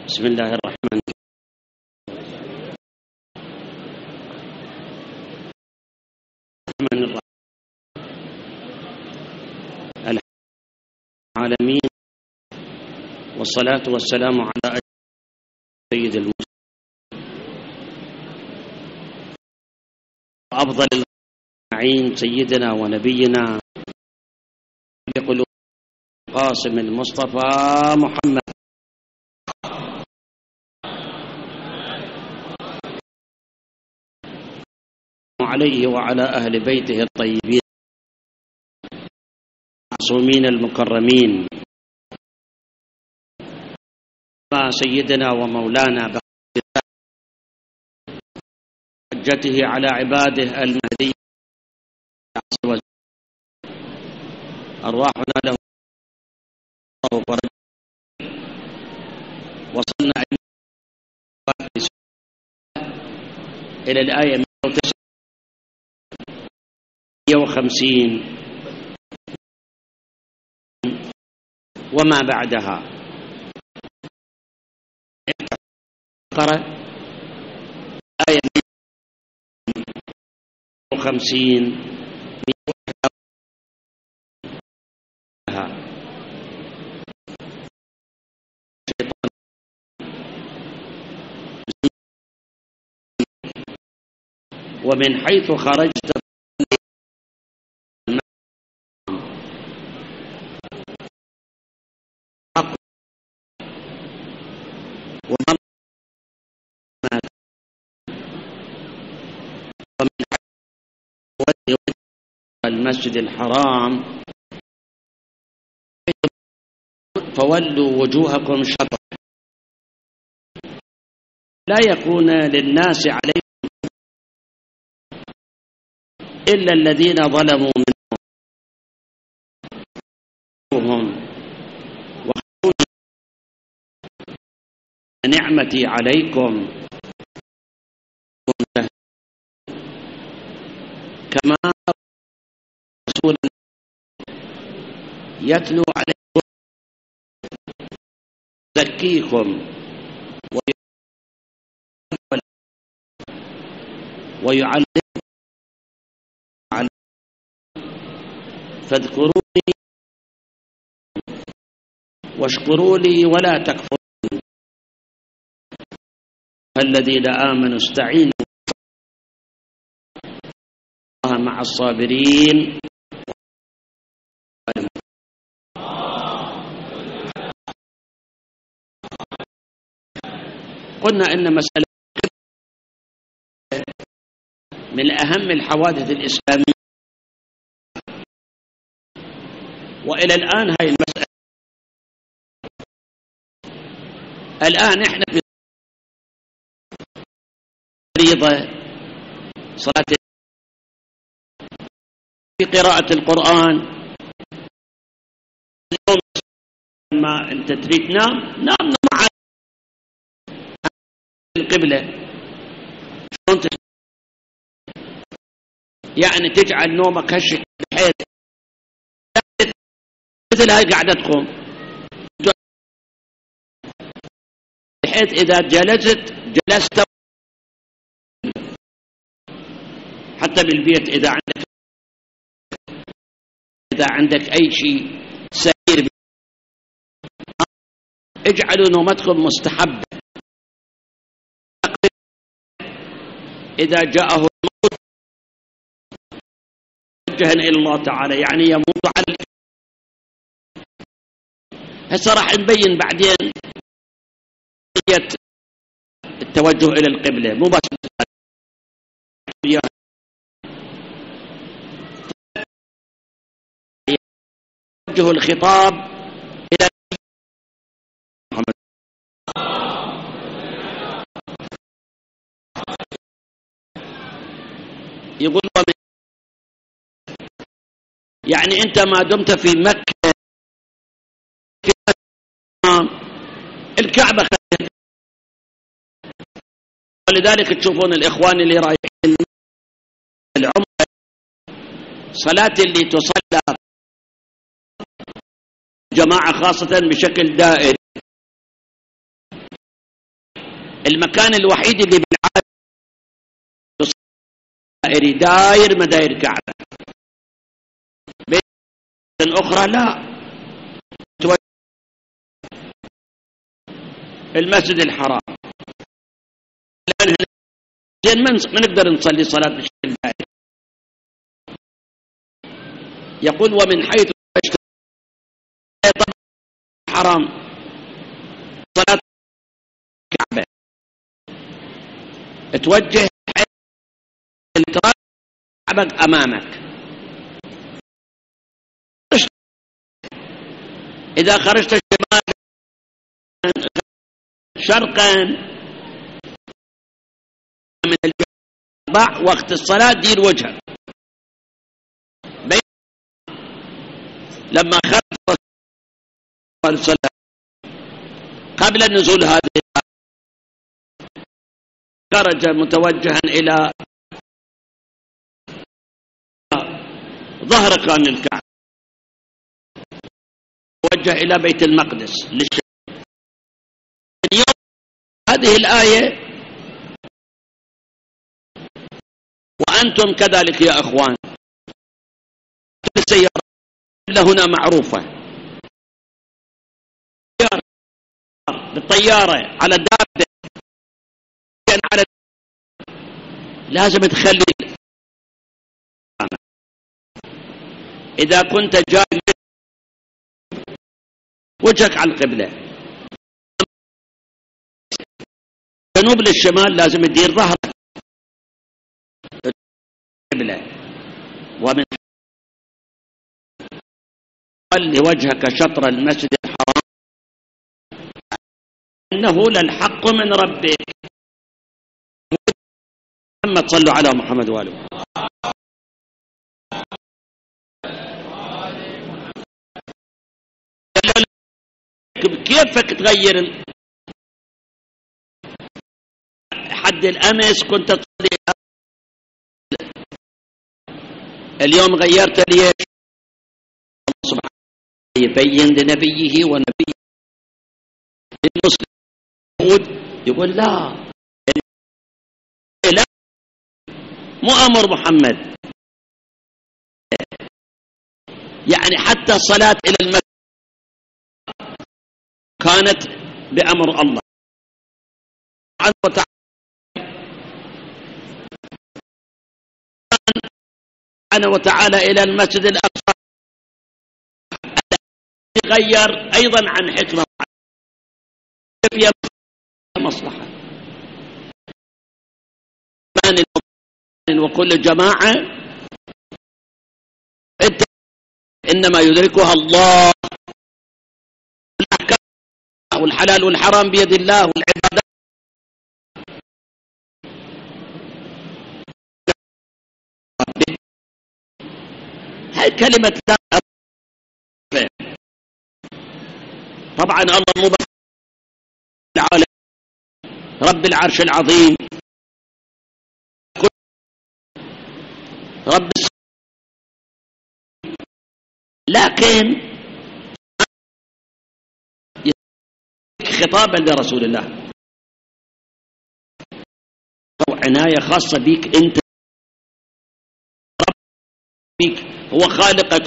بسم الله الرحمن الرحيم. العالمين، والصلاة والسلام على سيد المرسلين وأفضل المعين سيدنا ونبينا بقلوب قاسم المصطفى محمد عليه وعلى أهل بيته الطيبين المعصومين المكرمين، سيدنا ومولانا بحجته على عباده المهدي أرواحنا له وصلنا إلى الآية 159 وما بعدها. اقرأ آية 150 ومن حيث خرجت المسجد الحرام فولوا وجوهكم شطره لا يكون للناس عليكم إلا الذين ظلموا منهم وخونوا نعمتي عليكم كما رسول يتلو عليكم يزكيكم ويعلمكم فاذكروني واشكروا لي ولا تكفرون الذين آمنوا استعينوا مع الصابرين. قلنا إن مسألة من أهم الحوادث الإسلامية، وإلى الآن هاي المسألة الآن إحنا في فريضة صلاة في قراءة القرآن. اليوم ما أنت تريد تنام مع القبلة، شلون يعني تجعل نومك هشك بحيث مثل هاي قعدتكم، بحيث إذا جلست حتى بالبيت إذا عندك أي شيء سرير اجعلوا نومتكم مستحبة. إذا جاءه الموت وجها إلى الله تعالى، يعني يموت على هسه راح نبين بعدين التوجه إلى القبلة مو بس توجه الخطاب إلى محمد. يقول يعني أنت ما دمت في مكة الكعبة ولذلك تشوفون الإخوان اللي رايحين العمرة صلاة اللي تصلى جماعة خاصة بشكل دائري المكان الوحيد اللي بالعالم داير مداير كعبة. بين أخرى لا، المسجد الحرام. الآن ما نقدر نصلي صلاة بشكل دائري. يقول ومن حيث حرام صلاة الكعبة توجه الكعبة أمامك. إذا خرجت شمالا شرقا من الجبع وقت الصلاة دير وجهك. لما خرج الصلاة قبل النزول هذه خرج متوجها إلى ظهر كان الكعبة، توجه إلى بيت المقدس للشام. اليوم هذه الآية وأنتم كذلك يا أخوان. السيارة هنا معروفة، بالطيارة على الدابة على لازم تخلي. إذا كنت جاي وجهك على القبلة جنوب للشمال لازم تدير ظهرك القبلة. ومن خلي وجهك شطر المسجد الحرام إنه للحق من ربك. محمد صلوا على محمد وآله. كيفك تغير حد الأمس كنت تصلي اليوم غيرت ليش؟ الله سبحانه يبين لنبيه ونبيه المسلم يقول لا مو أمر محمد، يعني حتى الصلاة إلى المسجد كانت بأمر الله سبحانه وتعالى إلى المسجد الأقصى يغير أيضا عن حكمة فيها مصلحة. وكل جماعة إنما يدركها الله، والحلال والحرام بيد الله، والعبادات هاي كلمة لا. طبعا الله مو بس العالم رب العرش العظيم، رب لكن خطابا لرسول الله عناية خاصة بيك أنت. ربك هو خالقك،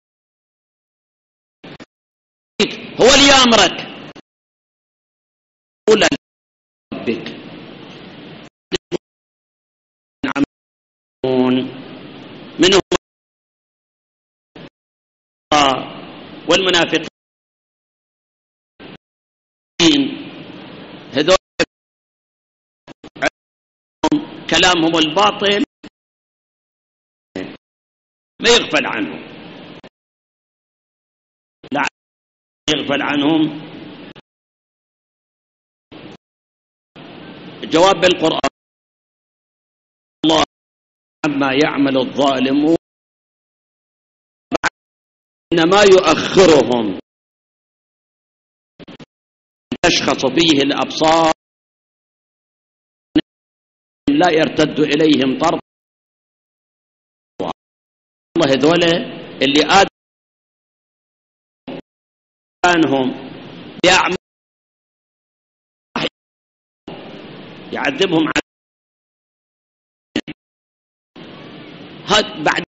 هو اللي يأمرك. قول ربك منهم والمنافقين هذول كلامهم الباطل ما يغفل عنهم، لا يغفل عنهم. جواب بالقرآن الله عما يعمل الظالمون إنما يؤخرهم تشخص فيه الأبصار لا يرتد إليهم طرف. الله هذول اللي آدمهم بيعمل يعذبهم بعد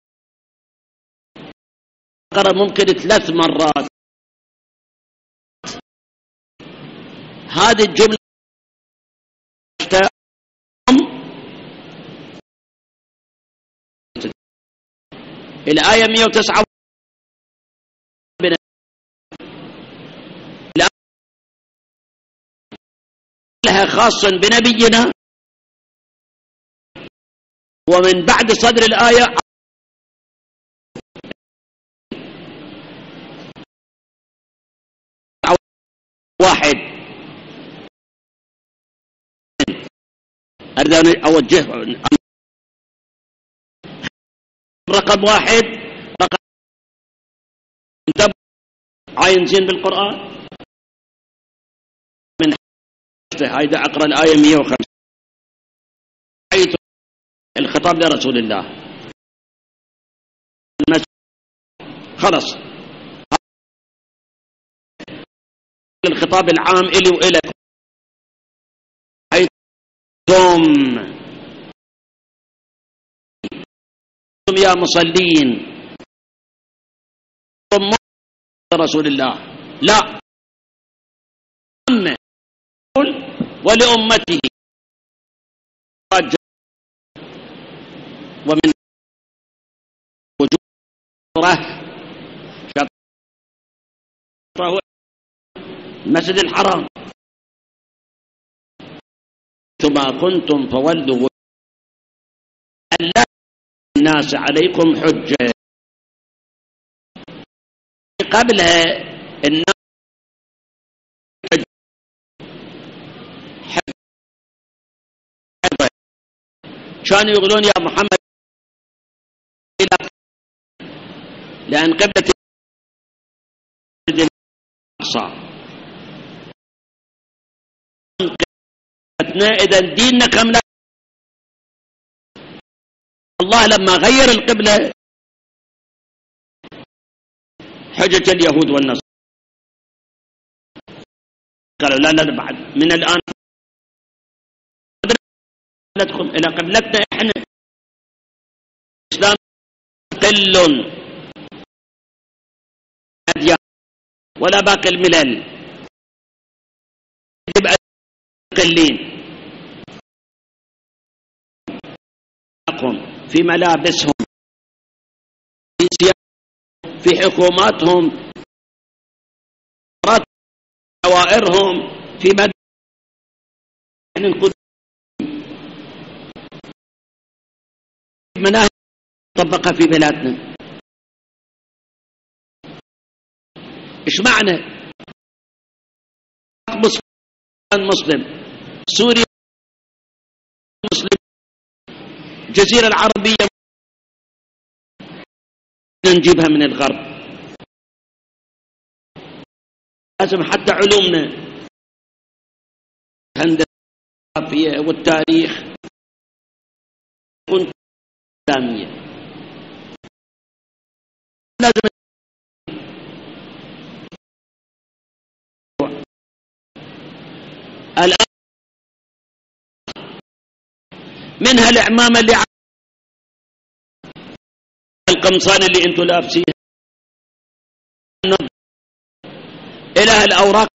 ممكن 3 مرات. هذه الجملة الآية 109 لها خاص بنبينا، ومن بعد صدر الآية واحد أريد أن أوجه رقم 1 رقم عين زين بالقرآن من هيدا أقرأ الآية 105 حيث الخطاب لرسول الله خلص الخطاب العام إلي وإلك حيث يا مصلين رسول الله لا ولأمته ومن وجوره المسجد الحرام ثم كنتم فولوا ألا الناس عليكم حجة قبلها الناس كانوا يقولون يا محمد لأن قبلة الأقصى إذا ديننا كم لا الله لما غير القبلة حجة اليهود والنصارى قالوا لا بعد من الآن ندخل إلى قبلتنا إحنا الإسلام قل أديان ولا باقي الملل يبقى قلين في ملابسهم في سياسهم في حكوماتهم دوائرهم في مناهج طبقها في بلادنا. ايش معنى مسلم سوريا مسلم الجزيرة العربية نجيبها من الغرب؟ لازم حتى علومنا الهندسة والتاريخ تكون إسلامية. لازم الآن منها العمامة اللي القمصان اللي انتم لابسينها إلى الأوراق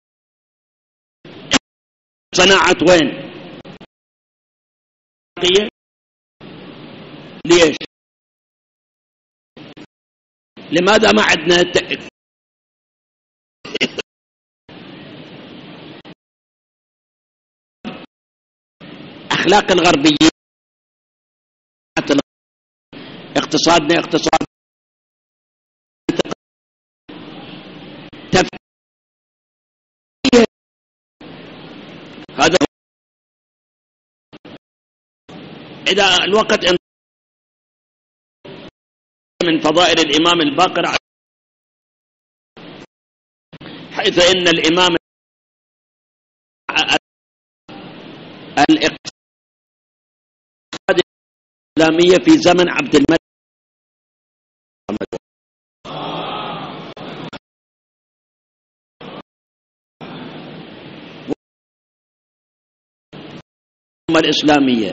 صناعة وين؟ ليش؟ لماذا ما عندنا أخلاق الغربيين؟ اقتصادنا اقتصاد هذا إذا الوقت من فضائل الإمام الباقر حيث إن الإمام الاقتصاد الإسلامية في زمن عبد الملك الإسلامية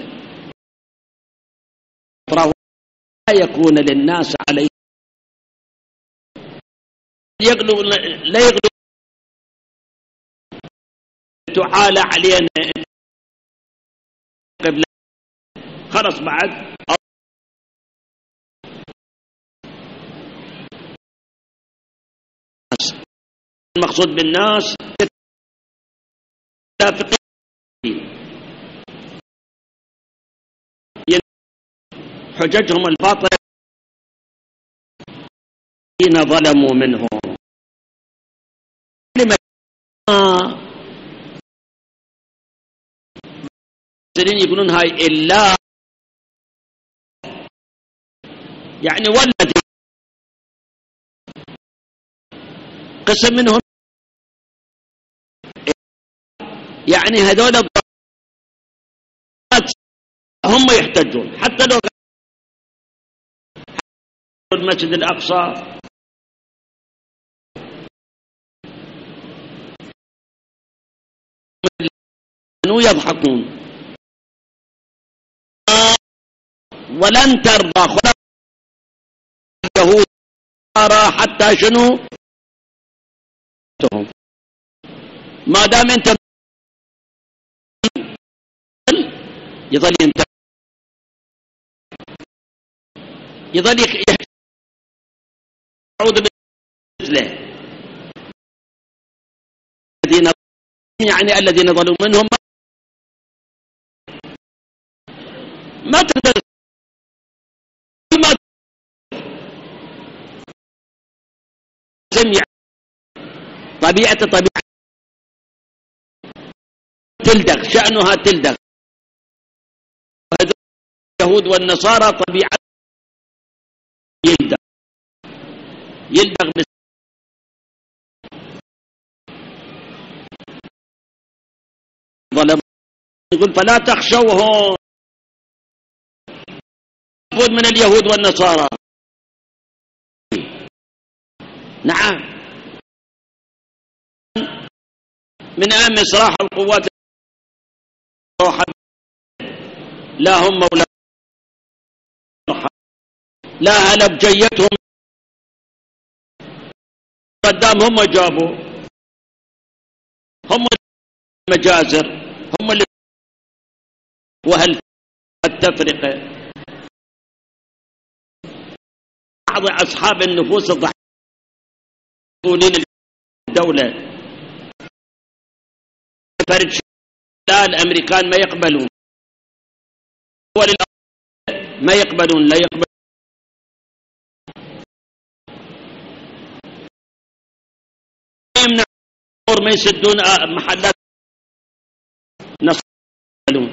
لا يكون للناس عليه لا يغلو تعالى علينا قبل خلص بعد المقصود بالناس حججهم الباطلة الذين ظلموا منهم لما يقولون هاي إلا يعني والذي قسم منهم يعني هذول هم يحتجون حتى لو المسجد الأقصى يضحكون ولن ترضى خلق اليهود حتى شنو ما دام انت يظل يعود مثله الذين يعني الذين ظلموا منهم ما تقدر طبيعة تلدغ شأنها تلدغ اليهود والنصارى طبيعة يلدغ ظلم يقول فلا تخشوهم من اليهود والنصارى نعم من أهم إصلاح القوات لا هم ولا لا هلب جيتهم قدام هم جابوا هم المجازر هم اللي وهل التفرقة بعض أصحاب النفوس الضعيفة مسؤولين الدولة فرد لا الأمريكان ما يقبلون ما يقبلون لا يقبلون يمنع ما يسدون محلات نصرون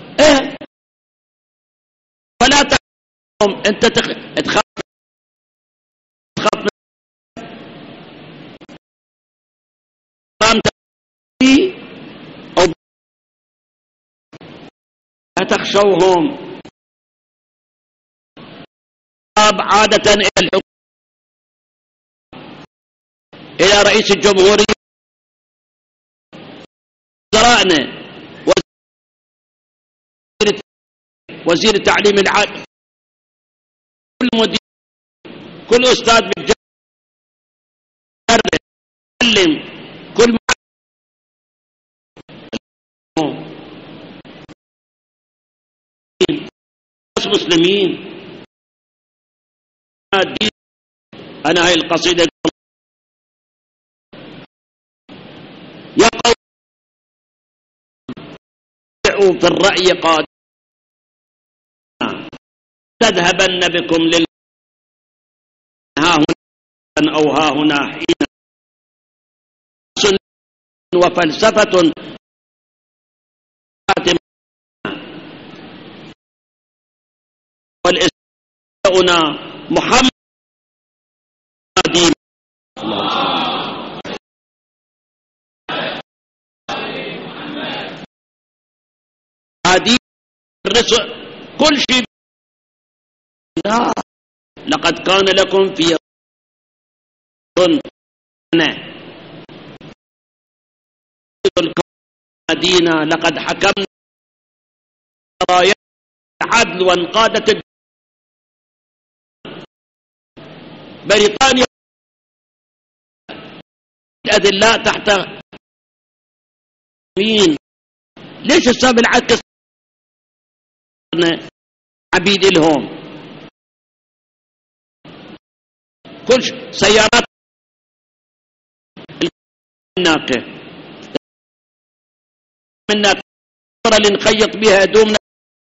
فلا تخافهم انت تخاف أو لا تخشوهم عادة إلى الحكم إلى رئيس الجمهورية وزرائنا وزير التعليم العالي كل مدير كل أستاذ معلم كل مسلمين أنا هاي القصيدة يقول في الرأي قادم تذهبن بكم ها هنا أو ها هنا حين وفلسفة والإسلام محمد هذه الرسل كل شيء لا لقد كان لكم في المدينة لقد حكمنا رايات العدل وانقادت بريطانيا الأذلاء تحت مين؟ ليش السبب العكس عبيد لهم؟ كل سيارات الناقة منا اللي نخيط بها هدومنا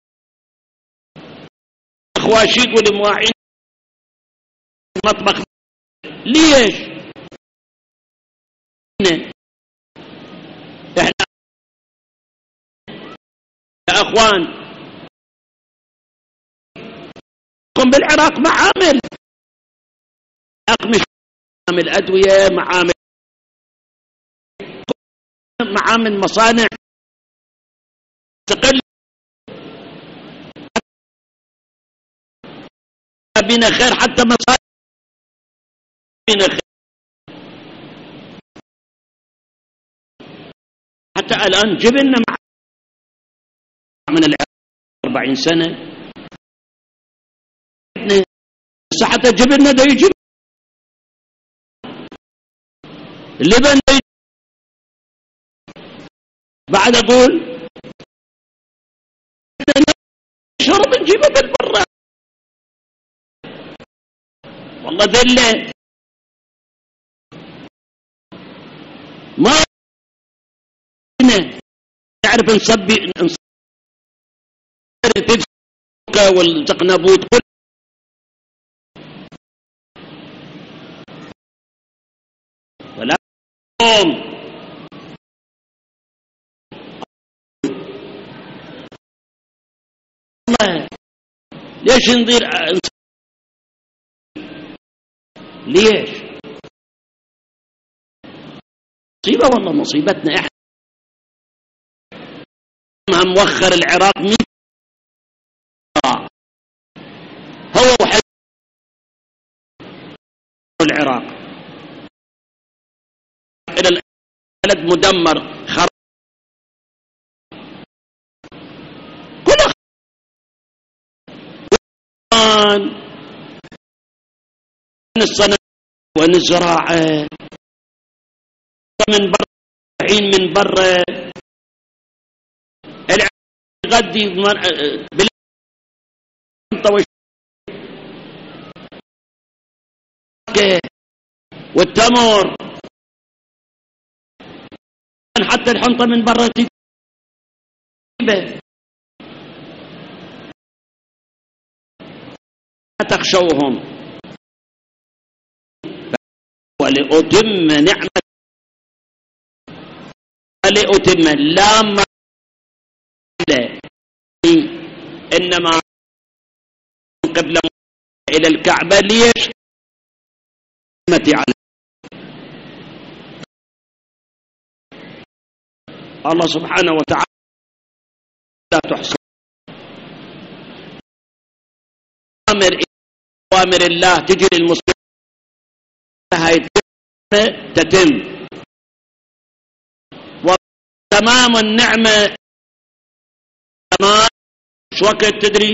خواشيق والمواعين المطبخ. ليش احنا يا اخوان قم بالعراق معامل مش معامل ادويه، معامل مصانع تقل بنا خير، حتى مصانع بنا خير. حتى الان جبنا من العراق 40 سنه حتى جبنا ده يجيب اللبن بعد اقول شرب نجيبه من برا. والله ذله ما نعرف نصبي والزقنابوت كل ولا الله ليش نضير ليش مصيبة والله مصيبتنا احنا موخر العراق 100 هو وحد العراق الى البلد مدمر خراب كل من الصناعة ومن الزراعة من برا حين من برا غدي والتمر حتى الحنطة من برا لا تخشوهم ولأتم نعمة ولأتم لا إنما قبل إلى الكعبة ليش نعمتي على الله سبحانه وتعالى لا تحصى أوامر الله تجري المسلمين هاي تتم وتمام النعمة تمام. شو وقت تدري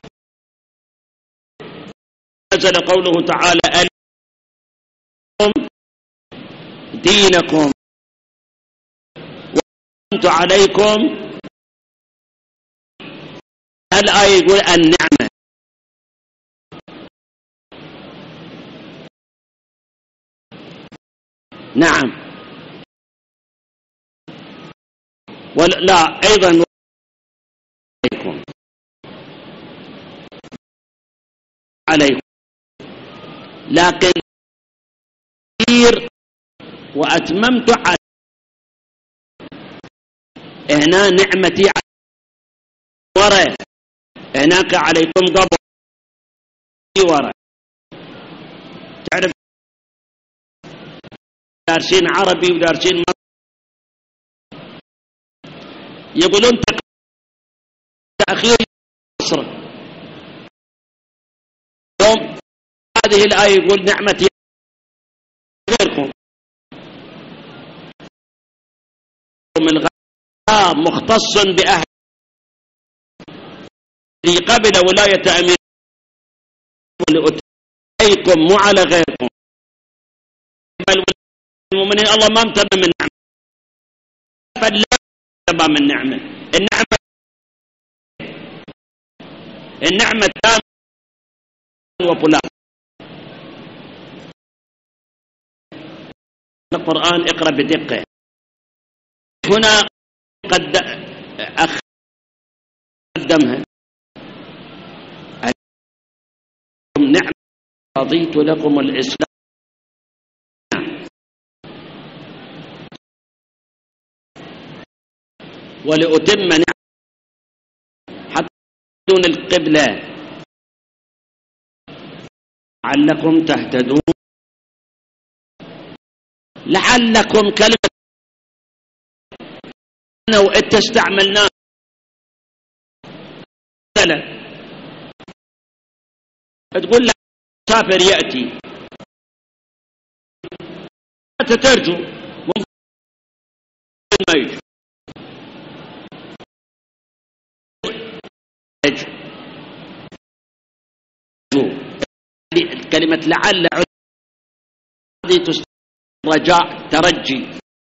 نزل قوله تعالى أليكم دينكم وأنت عليكم. الآية يقول النعمة نعم ولا أيضا عليكم لكن كثير وأتممت على هنا نعمتي ورا هناك عليكم قبل ورا. تعرف دارسين عربي ودارسين يقولون تأخير مصر. يوم هذه الآية يقول نعمتي غيركم الغاب مختص بأهل قبل ولاية أمير عليكم مو على غيركم، بل المؤمنين الله ما امتنع من نعمة، فلا امتنع من نعمة. النعمة تامة وفلان. القرآن اقرأ بدقة. هنا قدمها نعمة رضيت لكم الإسلام ولأتم نعمة حتى دون القبلة لعلكم تهتدون. لعلكم كلمة أنا وإنت استعملناها تقول لك سافر يأتي تترجو ممكن ما يجي. كلمة لعل رجاء ترجي،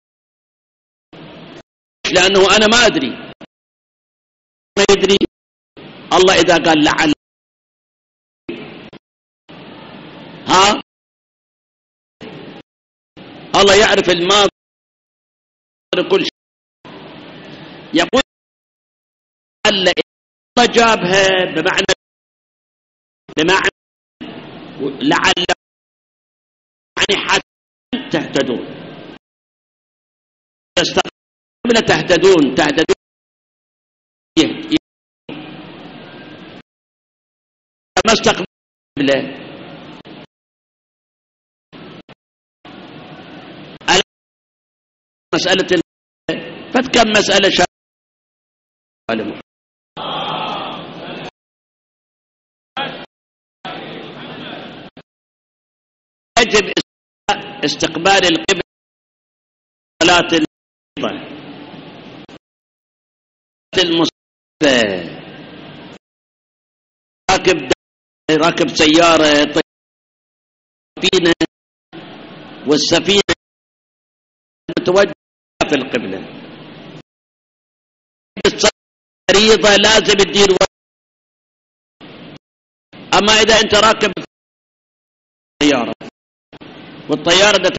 لأنه أنا ما أدري، ما يدري الله إذا قال لعل ها الله يعرف الماضي كل شيء. يقول لعل الله جابها بمعنى لعل يعني حتى تهتدون، قبل تهتدون ما استقبل مسألة فكم مسألة يجب استقبال القبلة صلاة المصلى. راكب سيارة سفينة والسفينة متوجهة في القبلة، فريضة لازم تدير. أما إذا أنت راكب سيارة والطيارة ده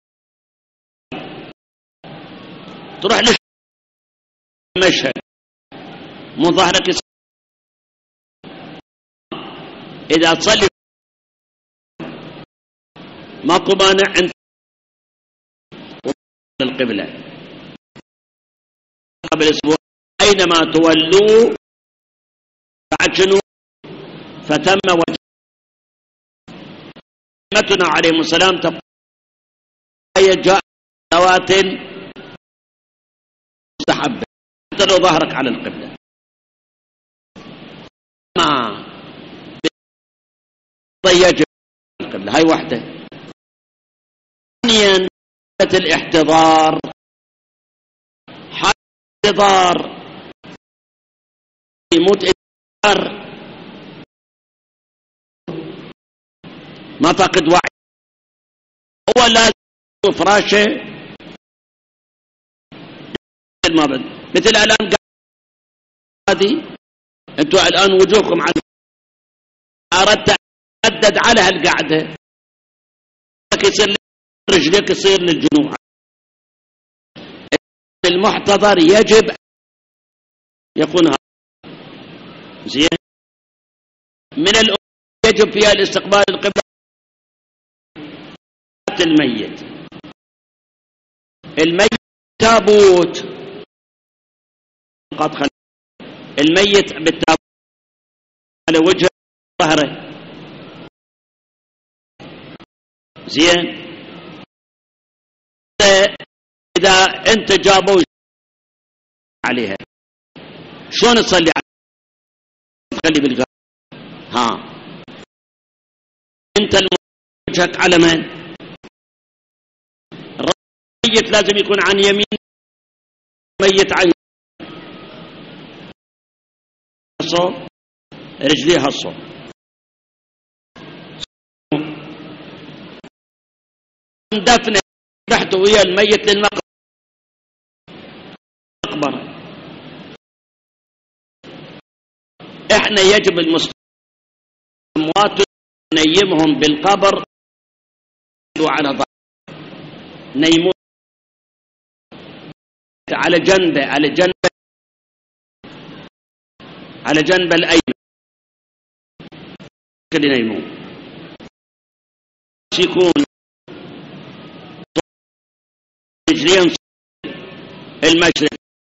تروح للمشهد مو ظهرك إذا تصلي ماكو مانع عند القبلة. قبل أسبوع أينما تولوا بعد شنو فتم وجه. أمتنا عليهم السلام تقول جاء صلوات مستحبة حتى لو ظهرك على القبلة. ما يجب القبلة، هاي واحدة. ثانيا الاحتضار، احتضار يموت ما فقد وعي، هو لازم فراشه ما بد. مثل الان هذه انتوا الان وجوهكم على اردت تشدد على هالقعده يصير رجلك يصير للجنوع. المحتضر يجب يكون هذا زين. من الأمور يجب فيها الاستقبال القبلة الميت تابوت قد خلق الميت بالتابوت على وجه ظهره زين. إذا أنت جابوا عليها شلون تصلي عليها؟ تخلي بالقلب ها أنت وجهك على من؟ الميت لازم يكون عن يمين، ميت عن رجليها الصوت. دفنه رحت ويا الميت للمقبرة. احنا يجب المسلمين الأموات نيمهم بالقبر وعلى ظهر نيمون على جنبه على جنب الأيمن كل ينيمون يكون رجلين المشرق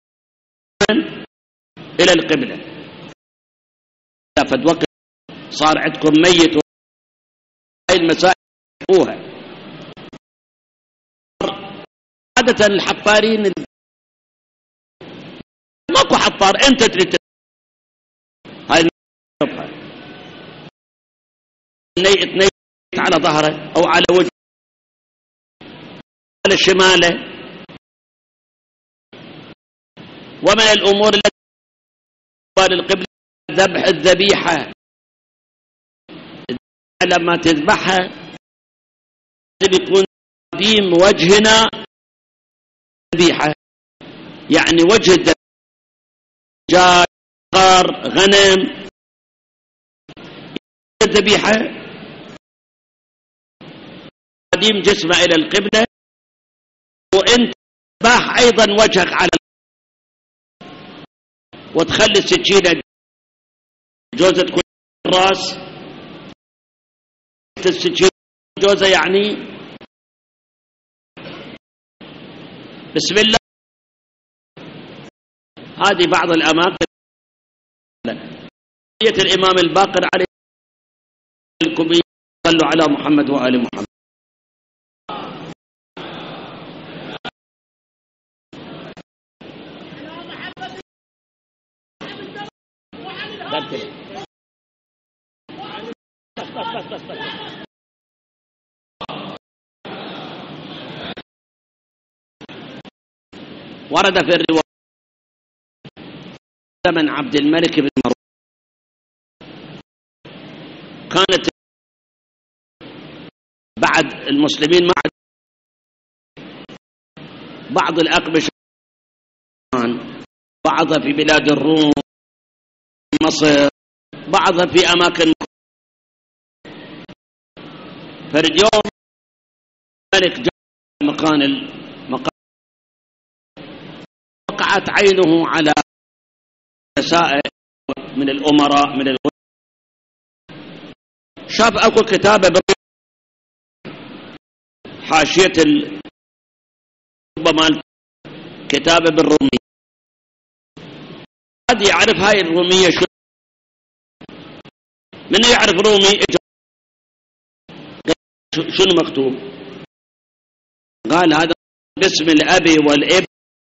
إلى القبلة. فد وقت صار عندكم ميت هاي المسائل فوها. عادة الحفارين ماكو حفار، انت تريد هاي تنيت على ظهره او على وجهه على شماله. ومن الامور التي للقبلة ذبح الذبيحة. لما تذبحها يكون قديم وجهنا ذبيحة، يعني وجه دجاج بقر غنم الذبيحة قديم جسمه إلى القبلة. وانت باح أيضا وجهك على وتخلي السكينة جوزة تكون الراس السكينة جوزة يعني بسم الله. هذه بعض الأماكن الإمام الباقر عليه الكبير صلوا على محمد وآل محمد. ورد في الرواية زمن عبد الملك بن مروان كانت بعد المسلمين مع بعض الأقبشة، بعضها في بلاد الروم مصر، بعضها في أماكن. فاليوم الملك جاء مكان وقعت عينه على رسائل من الأمراء من شاف أكو كتابة حاشية ربما كتابة بالرومية. قد يعرف هاي الرومية من يعرف رومي شنو مكتوب؟ قال هذا باسم الأبي والابن.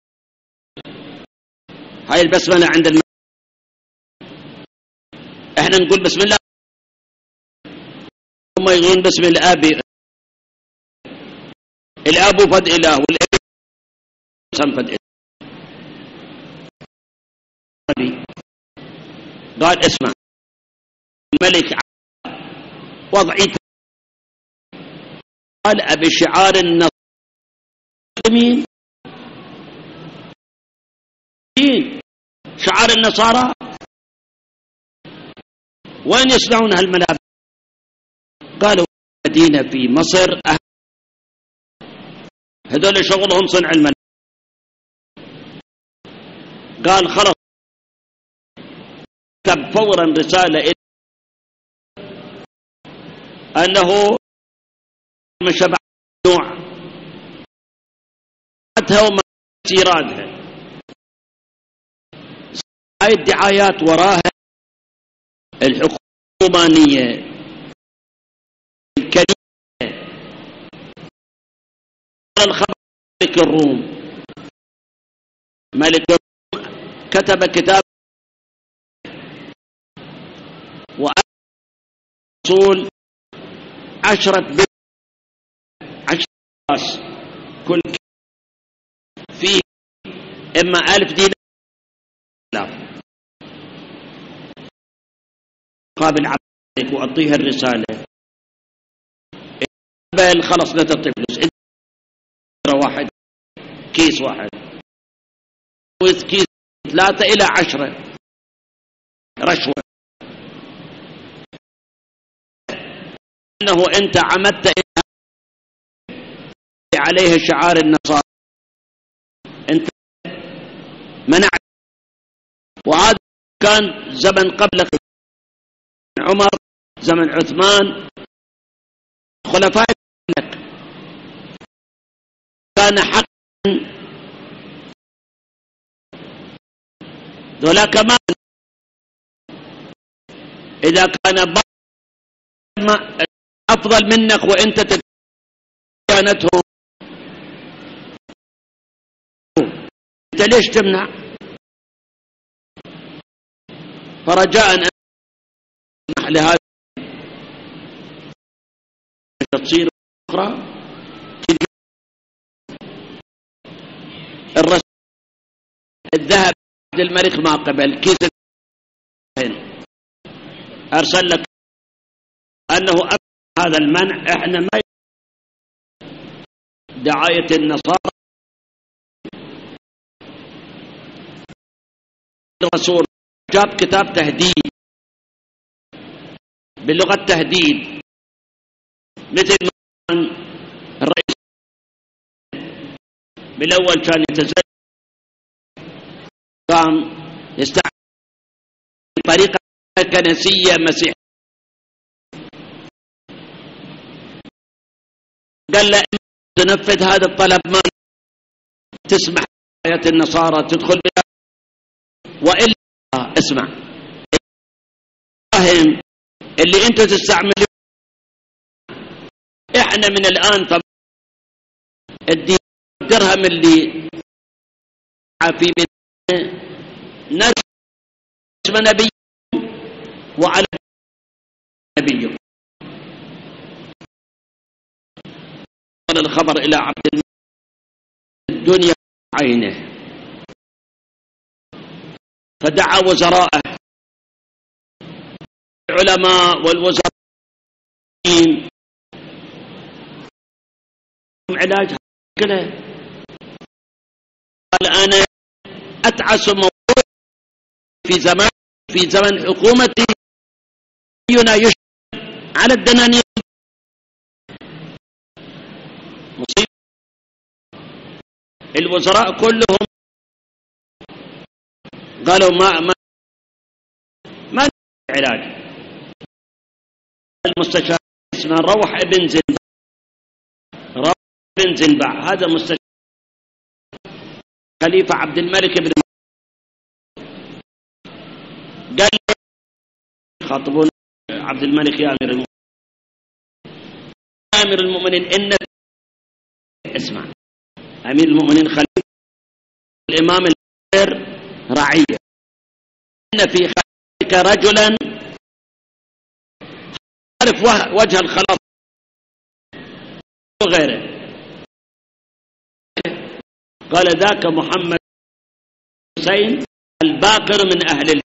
هاي البسملة عند احنا نقول بسم الله، هم يقولون بسم الأبي. الأب فد إله والابن فد إله. قال اسمع الملك وضعي قال أبي شعار النصر شعار النصارى وين يصنعون هالملابس؟ قالوا مدينة في مصر هذول شغلهم صنع الملابس. قال خلص كتب فورا رسالة أنه من شبع نوع وما سيرادها. هاي الدعايات وراها الحكومانية الكريمة. الخبر ملك الروم كتب كتاب وأصول 10 راس كل فيه إما 1000 دينار قابل عبد الملك وأعطيه الرسالة، قبل خلص لا تعطي فلوس، انت واحد كيس واحد كيس 3 إلى 10 رشوة، أنه أنت عمدت عليه شعار النصارى، أنت منعت. وهذا كان زمن قبل عمر، زمن عثمان، خلفاء كان حق ذولاك ما إذا كان أفضل منك وأنت كانتهم، أنت ليش تمنع؟ فرجاء أن نسمح لهذا تصير أخرى. الرسول الذهب للملك ما قبل كيس أرسل لك أنه هذا المنع، إحنا ما دعاية النصارى. الرسول جاب كتاب تهديد باللغة التهديد، مثل الرئيس بالأول كان يتزوج، كان يستعمل طريقة كنسية مسيحية، قال له تنفذ هذا الطلب ما تسمح آيات النصارى تدخل بها، وإلا اسمع فهم اللي انت تستعمله، احنا من الآن طبعا الدرهم اللي في اسم نبي وعلى نبي. قال الخبر إلى عبد الملك الدنيا عينه، فدعا وزراءه العلماء والوزراء علاج كله. قال أنا أتعس موضوع في زمن حكومتي يشهد على الدنانير مصيبة. الوزراء كلهم قالوا ما علاج. المستشار اسمه روح ابن زنبع، هذا مستشار خليفة عبد الملك بن قال خاطبون عبد الملك يا أمير المؤمنين إن اسمع أمير المؤمنين خليفة الإمام الخير رعية، إن في خلفك رجلا عرف وجه الخلاص وغيره. قال ذاك محمد حسين الباقر من أهل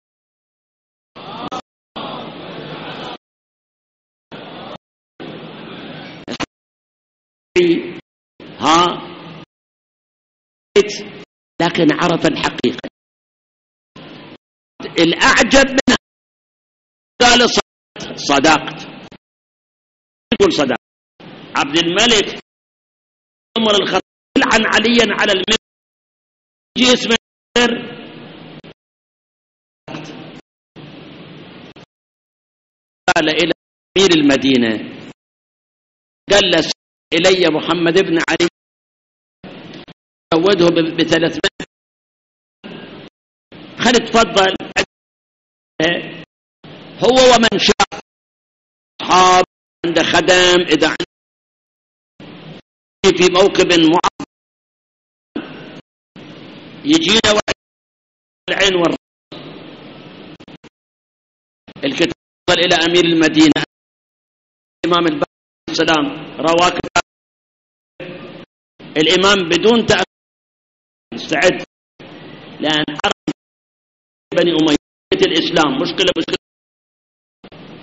لكن عرف الحقيقة. الأعجب منها قال صدقت، يقول صدقت. عبد الملك عمر الخطاب عن عليا على المنبر يجي اسمه قال إلى أمير المدينة، قال له إلي محمد بن علي زوده ب300، خلي تفضل هو ومن شاء أصحاب عنده خدم، إذا في موكب معظم يجينا العين والرأس. الكتاب وصل إلى أمير المدينة الإمام الباقر السلام رواه كتاب الإمام بدون تأخير استعد، لأن عرف بني أمية الإسلام مشكلة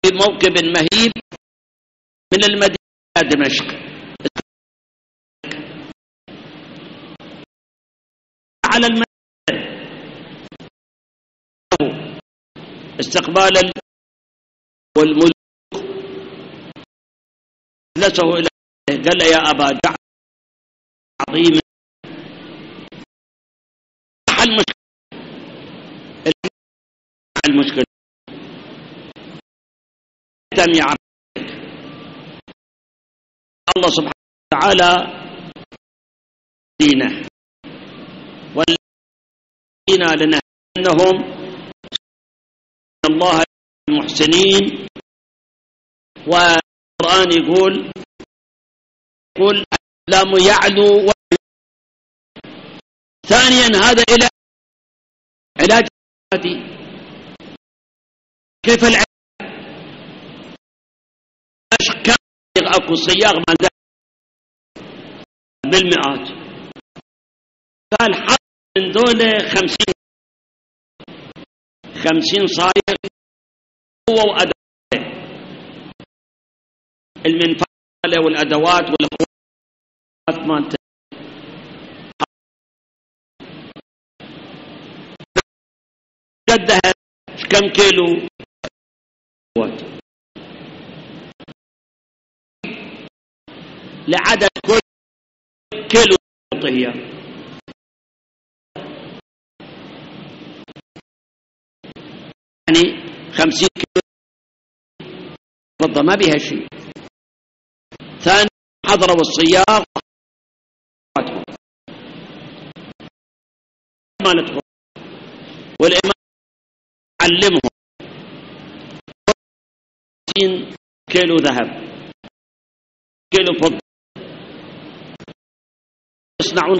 في موكب مهيب من المدينة إلى دمشق على المدينة استقبال والملوك جلسه إلى قال يا أبا جعفر عظيم المشكلة تم يا عبد الله سبحانه وتعالى دينه والذين لنهنهم الله المحسنين. والقرآن يقول الإسلام يعلو. ثانيا هذا إلى علاج كيف العلاج؟ كم أكو صياغ ما بالمئات قال حط من دولة 50 صايغ هو وأدواته المنفعلة والأدوات والقوات مالته قدها كم كيلو لعدد كل كيلو هي يعني 50 كيلو فضة ما بيها شيء. ثاني حضروا الصياغ ما ندخل والإمام علمهم 50 كيلو ذهب كيلو فضة يصنعون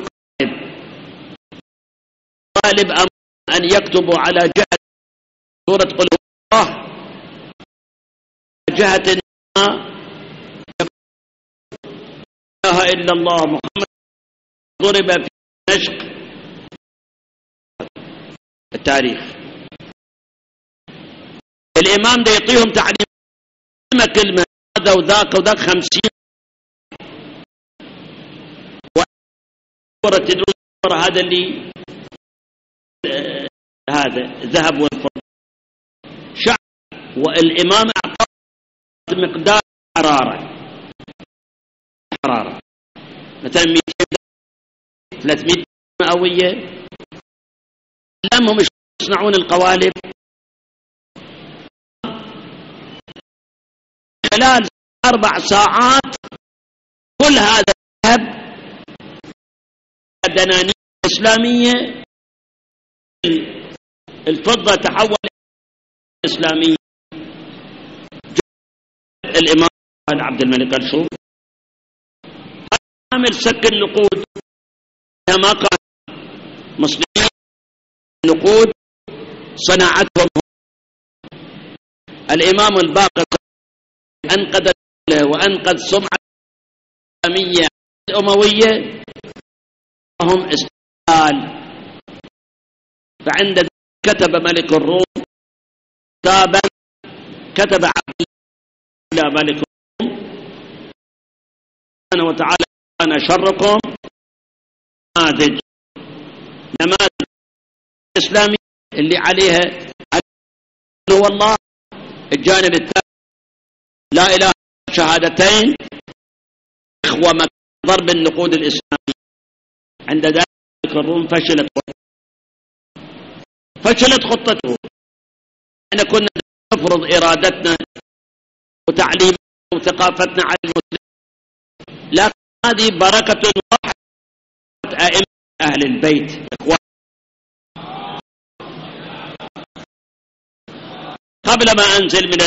قالب أن يكتبوا على جهة سورة قل هو الله جهة ما لا إله إلا الله محمد ضرب في دمشق التاريخ. الإمام ده يعطيهم تعليم كلمة هذا وذاك وذاك 50 تدور هذا اللي هذا الذهب والفضة شعر. والإمام أعطى مقدار حرارة مثلا 200 300 مئوية. لمهم يصنعون القوالب خلال 4 ساعات كل هذا الذهب دنانير إسلامية الفضة تحول إسلامية. الإمام عبد الملك قال شوف عامل سك النقود كما قال مسلمين النقود صناعتهم. الإمام الباقر أنقذ وأنقذ سمعة الإسلامية الأموية هم استقلال. فعند ذلك كتب ملك الروم كتابا كتب عبد الله ملك الروم سبحانه وتعالى أنا شركم نماذج الإسلامي اللي عليها هو الله. الجانب الثاني لا إله إلا شهادتين إخوة ضرب النقود الإسلامية. عند ذلك الروم فشلت خطته. احنا كنا نفرض إرادتنا وتعليمنا وثقافتنا على المسلمين، لكن هذه بركة واحدة أئمة أهل البيت. قبل ما أنزل من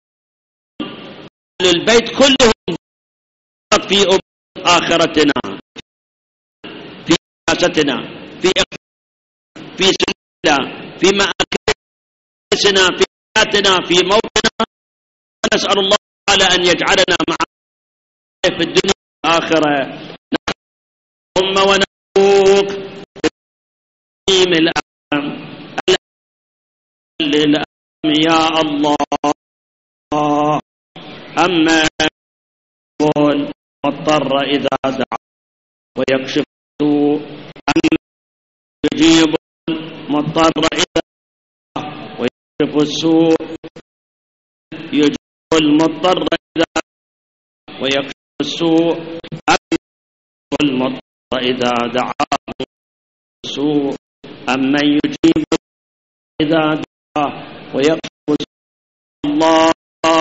أهل البيت كلهم في آخرتنا في سياستنا في سنتنا في مآكلنا في حياتنا في موتنا. نسأل الله تعالى أن يجعلنا معه في الدنيا والآخرة. ثم ونبوك الأم يا الله. أما يقول مضطر إذا دعا ويكشف السوء، أما يجيب مضطر إذا دعا ويكشف السوء، يجيب المضطر إذا دعا ويكشف السوء، أما المضطر إذا دعا السوء، أما يجيب إذا دعا ويكشف السوء. الله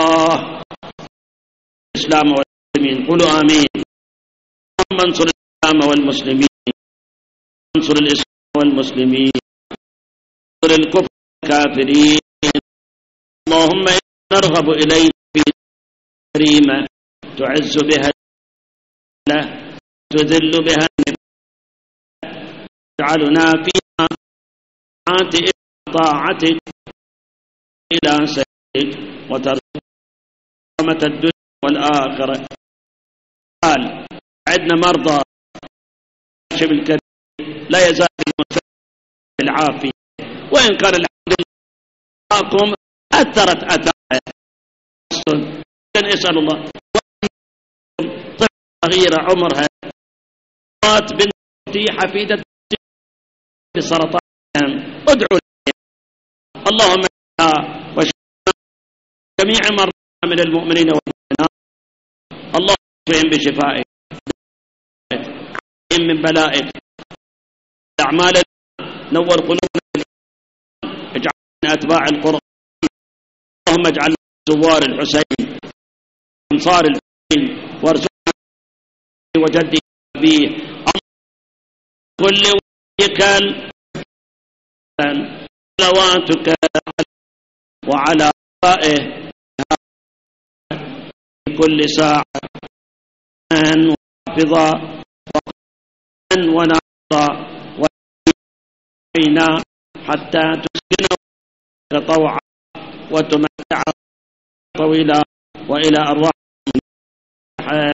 الإسلام والمسلمين، قولوا آمين. اللهم انصر الإسلام والمسلمين، انصر الإسلام والمسلمين، انصر الكفر والكافرين. اللهم إنا نرغب إليك في كريمة تعز بها الله، تذل بها تجعلنا فيها طاعتك إلى سيدك وترحمة الدنيا والآخرة. قال عندنا مرضى شبه الكريم لا يزال بالعافية، وإن كان الحمد لله أثرت أثارها. نسأل الله طفلة صغيرة عمرها بنتي حفيدة بسرطان، ادعوا لها اللهم وشفاء جميع مرضى من المؤمنين والمؤمنات، اللهم اشفهم بشفائك من بلائك. أعمالنا نور قلوبنا، اجعلنا أتباع القرآن، اللهم اجعلنا زوار الحسين أنصار الحسين، وارزقنا وجدي أبيه كل وليك صلواتك وعلى آبائه في كل ساعة وحافظا ونصرا وإنا حتى تسكنه طوعا وتمتع طويلا وإلى أرواح